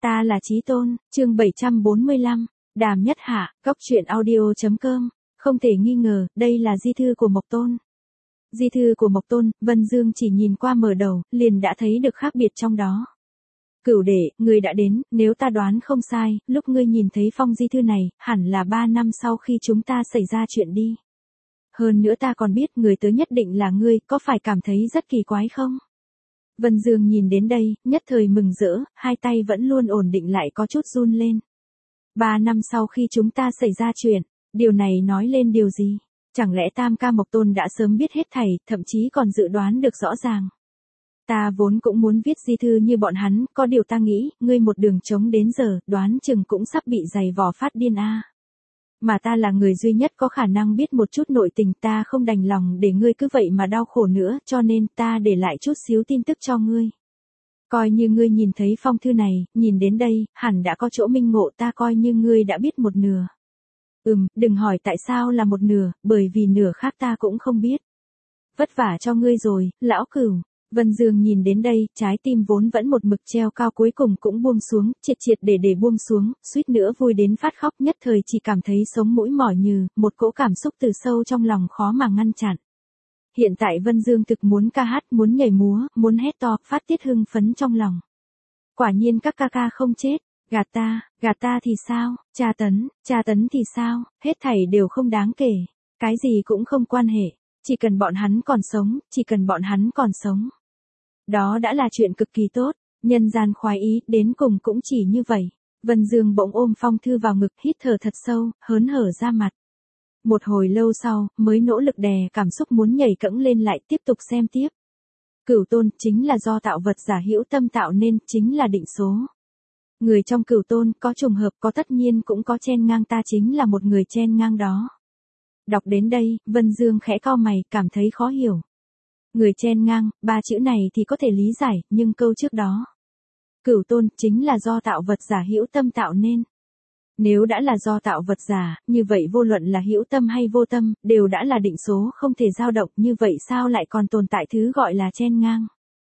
Ta là Chí Tôn, chương 745, Đàm Nhất Hạ, Cốc truyện audio.com, không thể nghi ngờ, đây là di thư của Mộc Tôn. Di thư của Mộc Tôn, Vân Dương chỉ nhìn qua mở đầu, liền đã thấy được khác biệt trong đó. Cửu đệ, ngươi đã đến, nếu ta đoán không sai, lúc ngươi nhìn thấy phong di thư này, hẳn là 3 năm sau khi chúng ta xảy ra chuyện đi. Hơn nữa ta còn biết người tới nhất định là ngươi, có phải cảm thấy rất kỳ quái không? Vân Dương nhìn đến đây, nhất thời mừng rỡ, hai tay vẫn luôn ổn định lại có chút run lên. 3 năm sau khi chúng ta xảy ra chuyện, điều này nói lên điều gì? Chẳng lẽ Tam Ca Mộc Tôn đã sớm biết hết thảy, thậm chí còn dự đoán được rõ ràng? Ta vốn cũng muốn viết di thư như bọn hắn, có điều ta nghĩ, ngươi một đường chống đến giờ, đoán chừng cũng sắp bị giày vò phát điên a. Mà ta là người duy nhất có khả năng biết một chút nội tình, ta không đành lòng để ngươi cứ vậy mà đau khổ nữa, cho nên ta để lại chút xíu tin tức cho ngươi. Coi như ngươi nhìn thấy phong thư này, nhìn đến đây, hẳn đã có chỗ minh ngộ, ta coi như ngươi đã biết một nửa. Đừng hỏi tại sao là một nửa, bởi vì nửa khác ta cũng không biết. Vất vả cho ngươi rồi, lão Cửu. Vân Dương nhìn đến đây, trái tim vốn vẫn một mực treo cao cuối cùng cũng buông xuống, triệt để buông xuống, suýt nữa vui đến phát khóc, nhất thời chỉ cảm thấy sống mũi mỏi nhừ, một cỗ cảm xúc từ sâu trong lòng khó mà ngăn chặn. Hiện tại Vân Dương thực muốn ca hát, muốn nhảy múa, muốn hét to, phát tiết hưng phấn trong lòng. Quả nhiên các ca ca không chết, gạt ta thì sao, tra tấn thì sao, hết thảy đều không đáng kể, cái gì cũng không quan hệ, chỉ cần bọn hắn còn sống. Đó đã là chuyện cực kỳ tốt, nhân gian khoái ý, đến cùng cũng chỉ như vậy. Vân Dương bỗng ôm phong thư vào ngực, hít thở thật sâu, hớn hở ra mặt. Một hồi lâu sau, mới nỗ lực đè cảm xúc muốn nhảy cẫng lên lại, tiếp tục xem tiếp. Cửu Tôn chính là do tạo vật giả hữu tâm tạo nên, chính là định số. Người trong Cửu Tôn có trùng hợp, có tất nhiên cũng có chen ngang, ta chính là một người chen ngang đó. Đọc đến đây, Vân Dương khẽ cau mày, cảm thấy khó hiểu. Người chen ngang, 3 chữ này thì có thể lý giải, nhưng câu trước đó. Cửu Tôn chính là do tạo vật giả hữu tâm tạo nên. Nếu đã là do tạo vật giả, như vậy vô luận là hữu tâm hay vô tâm, đều đã là định số không thể dao động, như vậy sao lại còn tồn tại thứ gọi là chen ngang?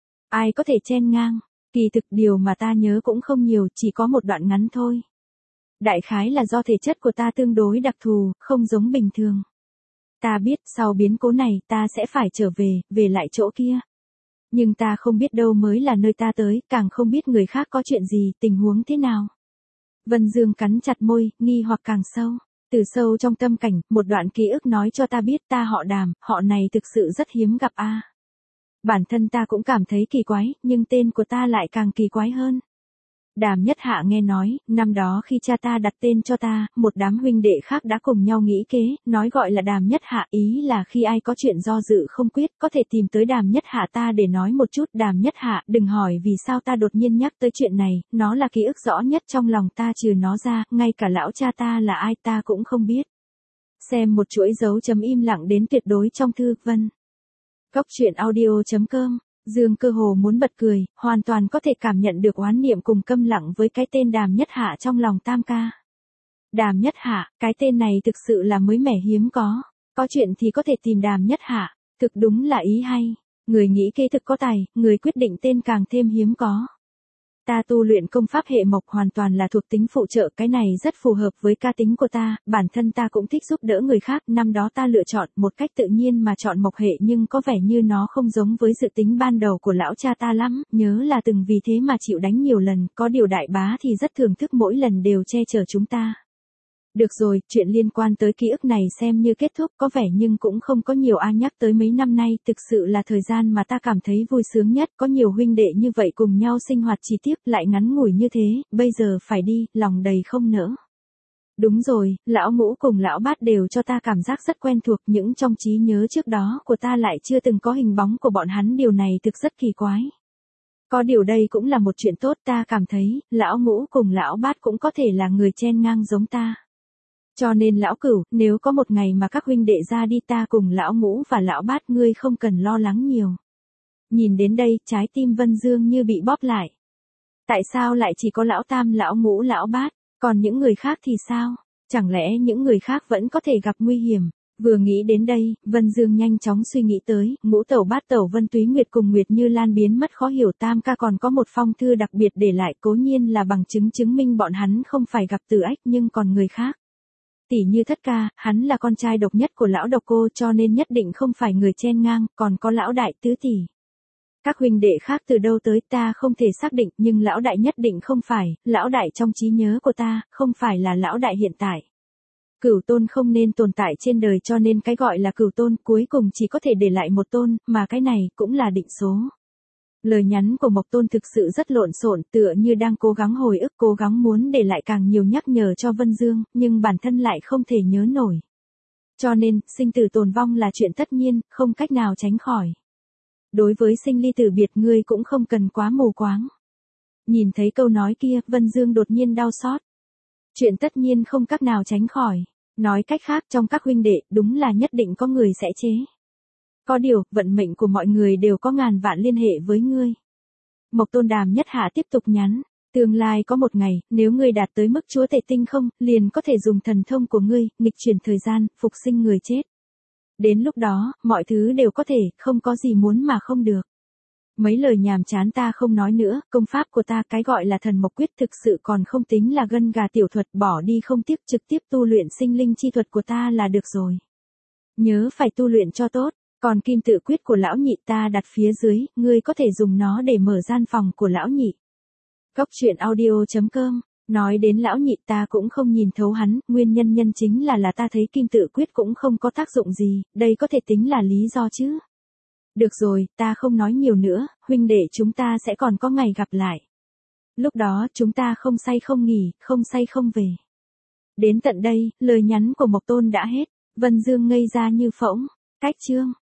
Ai có thể chen ngang? Kỳ thực điều mà ta nhớ cũng không nhiều, chỉ có một đoạn ngắn thôi. Đại khái là do thể chất của ta tương đối đặc thù, không giống bình thường. Ta biết sau biến cố này ta sẽ phải trở về lại chỗ kia. Nhưng ta không biết đâu mới là nơi ta tới, càng không biết người khác có chuyện gì, tình huống thế nào. Vân Dương cắn chặt môi, nghi hoặc càng sâu. Từ sâu trong tâm cảnh, một đoạn ký ức nói cho ta biết ta họ Đàm, họ này thực sự rất hiếm gặp a. Bản thân ta cũng cảm thấy kỳ quái, nhưng tên của ta lại càng kỳ quái hơn. Đàm Nhất Hạ nghe nói, năm đó khi cha ta đặt tên cho ta, một đám huynh đệ khác đã cùng nhau nghĩ kế, nói gọi là Đàm Nhất Hạ, ý là khi ai có chuyện do dự không quyết, có thể tìm tới Đàm Nhất Hạ ta để nói một chút. Đàm Nhất Hạ, đừng hỏi vì sao ta đột nhiên nhắc tới chuyện này, nó là ký ức rõ nhất trong lòng ta, trừ nó ra, ngay cả lão cha ta là ai ta cũng không biết. Xem một chuỗi dấu chấm im lặng đến tuyệt đối trong thư. Vân. Cốc truyện audio.com. Dương cơ hồ muốn bật cười, hoàn toàn có thể cảm nhận được oán niệm cùng câm lặng với cái tên Đàm Nhất Hạ trong lòng Tam Ca. Đàm Nhất Hạ, cái tên này thực sự là mới mẻ hiếm có chuyện thì có thể tìm Đàm Nhất Hạ, thực đúng là ý hay, người nghĩ kế thực có tài, người quyết định tên càng thêm hiếm có. Ta tu luyện công pháp hệ mộc hoàn toàn là thuộc tính phụ trợ, cái này rất phù hợp với cá tính của ta, bản thân ta cũng thích giúp đỡ người khác, năm đó ta lựa chọn một cách tự nhiên mà chọn mộc hệ, nhưng có vẻ như nó không giống với dự tính ban đầu của lão cha ta lắm, nhớ là từng vì thế mà chịu đánh nhiều lần, có điều đại bá thì rất thưởng thức mỗi lần đều che chở chúng ta. Được rồi, chuyện liên quan tới ký ức này xem như kết thúc, có vẻ nhưng cũng không có nhiều ai nhắc tới mấy năm nay, thực sự là thời gian mà ta cảm thấy vui sướng nhất, có nhiều huynh đệ như vậy cùng nhau sinh hoạt chi tiết, lại ngắn ngủi như thế, bây giờ phải đi, lòng đầy không nỡ. Đúng rồi, lão Ngũ cùng lão Bát đều cho ta cảm giác rất quen thuộc, những trong trí nhớ trước đó của ta lại chưa từng có hình bóng của bọn hắn, điều này thực rất kỳ quái. Có điều đây cũng là một chuyện tốt, ta cảm thấy, lão Ngũ cùng lão Bát cũng có thể là người chen ngang giống ta. Cho nên lão Cửu, nếu có một ngày mà các huynh đệ ra đi, ta cùng lão Ngũ và lão Bát ngươi không cần lo lắng nhiều. Nhìn đến đây, trái tim Vân Dương như bị bóp lại. Tại sao lại chỉ có lão Tam, lão Ngũ, lão Bát, còn những người khác thì sao? Chẳng lẽ những người khác vẫn có thể gặp nguy hiểm? Vừa nghĩ đến đây, Vân Dương nhanh chóng suy nghĩ tới, ngũ tẩu bát tẩu Vân Túy Nguyệt cùng Nguyệt Như Lan biến mất khó hiểu, tam ca còn có một phong thư đặc biệt để lại, cố nhiên là bằng chứng chứng minh bọn hắn không phải gặp Từ Ách, nhưng còn người khác. Tỷ như Thất ca, hắn là con trai độc nhất của lão độc cô cho nên nhất định không phải người chen ngang, còn có lão đại tứ tỷ. Các huynh đệ khác từ đâu tới ta không thể xác định, nhưng lão đại nhất định không phải, lão đại trong trí nhớ của ta, không phải là lão đại hiện tại. Cửu tôn không nên tồn tại trên đời cho nên cái gọi là cửu tôn cuối cùng chỉ có thể để lại một tôn, mà cái này cũng là định số. Lời nhắn của Mộc Tôn thực sự rất lộn xộn, tựa như đang cố gắng hồi ức, cố gắng muốn để lại càng nhiều nhắc nhở cho Vân Dương, nhưng bản thân lại không thể nhớ nổi. Cho nên, sinh tử tồn vong là chuyện tất nhiên, không cách nào tránh khỏi. Đối với sinh ly tử biệt ngươi cũng không cần quá mù quáng. Nhìn thấy câu nói kia, Vân Dương đột nhiên đau xót. Chuyện tất nhiên không cách nào tránh khỏi. Nói cách khác trong các huynh đệ, đúng là nhất định có người sẽ chế. Có điều, vận mệnh của mọi người đều có ngàn vạn liên hệ với ngươi. Mộc Tôn Đàm Nhất Hạ tiếp tục nhắn. Tương lai có một ngày, nếu ngươi đạt tới mức chúa tể tinh không, liền có thể dùng thần thông của ngươi, nghịch chuyển thời gian, phục sinh người chết. Đến lúc đó, mọi thứ đều có thể, không có gì muốn mà không được. Mấy lời nhàm chán ta không nói nữa, công pháp của ta cái gọi là thần mộc quyết thực sự còn không tính là gân gà tiểu thuật, bỏ đi không tiếc, trực tiếp tu luyện sinh linh chi thuật của ta là được rồi. Nhớ phải tu luyện cho tốt, còn kim tự quyết của lão nhị ta đặt phía dưới, ngươi có thể dùng nó để mở gian phòng của lão nhị. Cốc truyện audio.com. Nói đến lão nhị ta cũng không nhìn thấu hắn, nguyên nhân chính là ta thấy kim tự quyết cũng không có tác dụng gì, đây có thể tính là lý do chứ. Được rồi, ta không nói nhiều nữa, huynh đệ chúng ta sẽ còn có ngày gặp lại. Lúc đó chúng ta không say không nghỉ, không say không về. Đến tận đây, lời nhắn của Mộc Tôn đã hết, Vân Dương ngây ra như phỗng, cách chương.